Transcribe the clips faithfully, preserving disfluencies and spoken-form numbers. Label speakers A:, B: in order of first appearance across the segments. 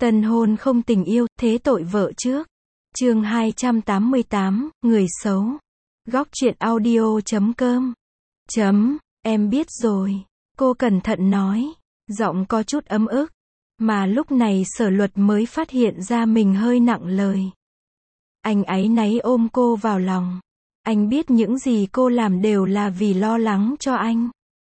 A: Tân hôn không tình yêu, thế tội vợ trước. Chương hai trăm tám mươi tám, người xấu. Góc truyện audio chấm com. Chấm, em biết rồi. Cô cẩn thận nói. Giọng có chút ấm ức. Mà lúc này Sở Luật mới phát hiện ra mình hơi nặng lời. Anh áy náy ôm cô vào lòng. Anh biết những gì cô làm đều là vì lo lắng cho anh.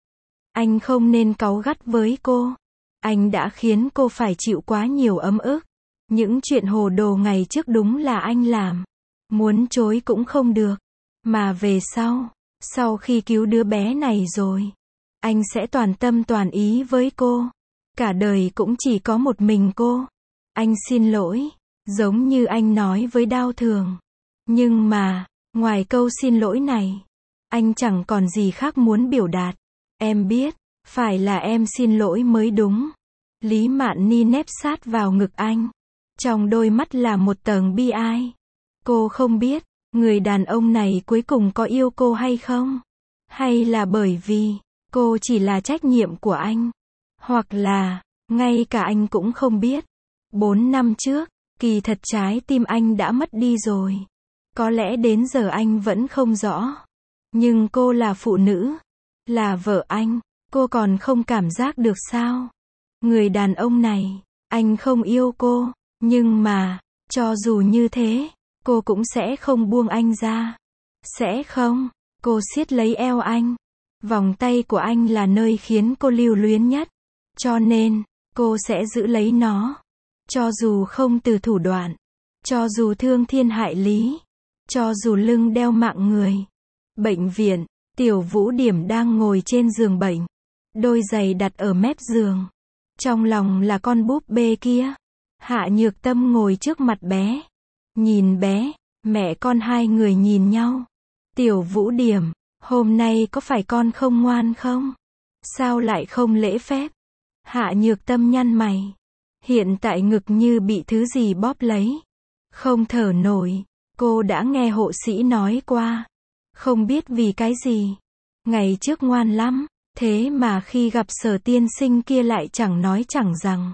A: Anh không nên cáu gắt với cô. Anh đã khiến cô phải chịu quá nhiều ấm ức. Những chuyện hồ đồ ngày trước đúng là anh làm. Muốn chối cũng không được. Mà về sau, sau khi cứu đứa bé này rồi, anh sẽ toàn tâm toàn ý với cô. Cả đời cũng chỉ có một mình cô. Anh xin lỗi, giống như anh nói với Đao Thường. Nhưng mà, ngoài câu xin lỗi này, anh chẳng còn gì khác muốn biểu đạt. Em biết, phải là em xin lỗi mới đúng. Lý Mạn Ni nép sát vào ngực anh. Trong đôi mắt là một tầng bi ai. Cô không biết, người đàn ông này cuối cùng có yêu cô hay không? Hay là bởi vì, cô chỉ là trách nhiệm của anh? Hoặc là, ngay cả anh cũng không biết. Bốn năm trước, kỳ thật trái tim anh đã mất đi rồi. Có lẽ đến giờ anh vẫn không rõ. Nhưng cô là phụ nữ, là vợ anh, cô còn không cảm giác được sao? Người đàn ông này, anh không yêu cô, nhưng mà, cho dù như thế, cô cũng sẽ không buông anh ra. Sẽ không, cô siết lấy eo anh. Vòng tay của anh là nơi khiến cô lưu luyến nhất. Cho nên, cô sẽ giữ lấy nó. Cho dù không từ thủ đoạn, cho dù thương thiên hại lý, cho dù lưng đeo mạng người. Bệnh viện, Tiểu Vũ Điểm đang ngồi trên giường bệnh. Đôi giày đặt ở mép giường. Trong lòng là con búp bê kia. Hạ Nhược Tâm ngồi trước mặt bé. Nhìn bé, mẹ con hai người nhìn nhau. Tiểu Vũ Điểm, hôm nay có phải con không ngoan không? Sao lại không lễ phép? Hạ Nhược Tâm nhăn mày. Hiện tại ngực như bị thứ gì bóp lấy. Không thở nổi. Cô đã nghe hộ sĩ nói qua. Không biết vì cái gì. Ngày trước ngoan lắm. Thế mà khi gặp Sở tiên sinh kia lại chẳng nói chẳng rằng.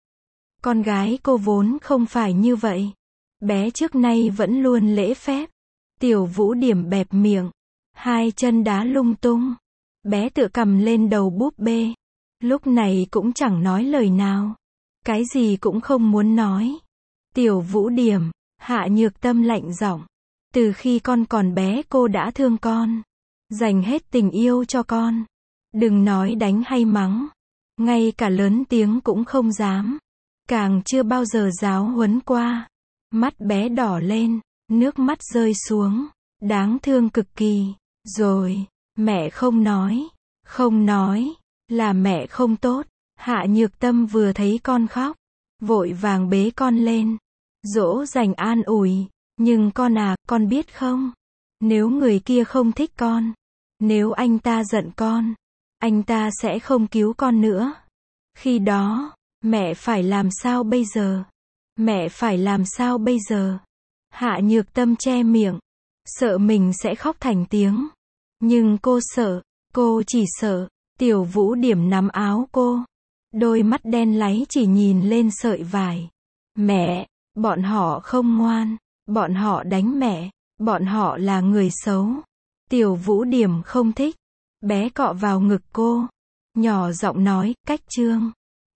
A: Con gái cô vốn không phải như vậy. Bé trước nay vẫn luôn lễ phép. Tiểu Vũ Điểm bẹp miệng. Hai chân đá lung tung. Bé tựa cầm lên đầu búp bê. Lúc này cũng chẳng nói lời nào. Cái gì cũng không muốn nói. Tiểu Vũ Điểm, Hạ Nhược Tâm lạnh giọng. Từ khi con còn bé cô đã thương con. Dành hết tình yêu cho con. Đừng nói đánh hay mắng. Ngay cả lớn tiếng cũng không dám. Càng chưa bao giờ giáo huấn qua. Mắt bé đỏ lên, nước mắt rơi xuống. Đáng thương cực kỳ. Rồi, mẹ không nói. Không nói, là mẹ không tốt. Hạ Nhược Tâm vừa thấy con khóc, vội vàng bế con lên. Dỗ dành an ủi. Nhưng con à, con biết không? Nếu người kia không thích con, nếu anh ta giận con, anh ta sẽ không cứu con nữa. Khi đó, mẹ phải làm sao bây giờ? Mẹ phải làm sao bây giờ? Hạ Nhược Tâm che miệng, sợ mình sẽ khóc thành tiếng. Nhưng cô sợ, cô chỉ sợ. Tiểu Vũ Điểm nắm áo cô. Đôi mắt đen láy chỉ nhìn lên sợi vải. Mẹ, bọn họ không ngoan. Bọn họ đánh mẹ. Bọn họ là người xấu. Tiểu Vũ Điểm không thích. Bé cọ vào ngực cô. Nhỏ giọng nói, cách chương.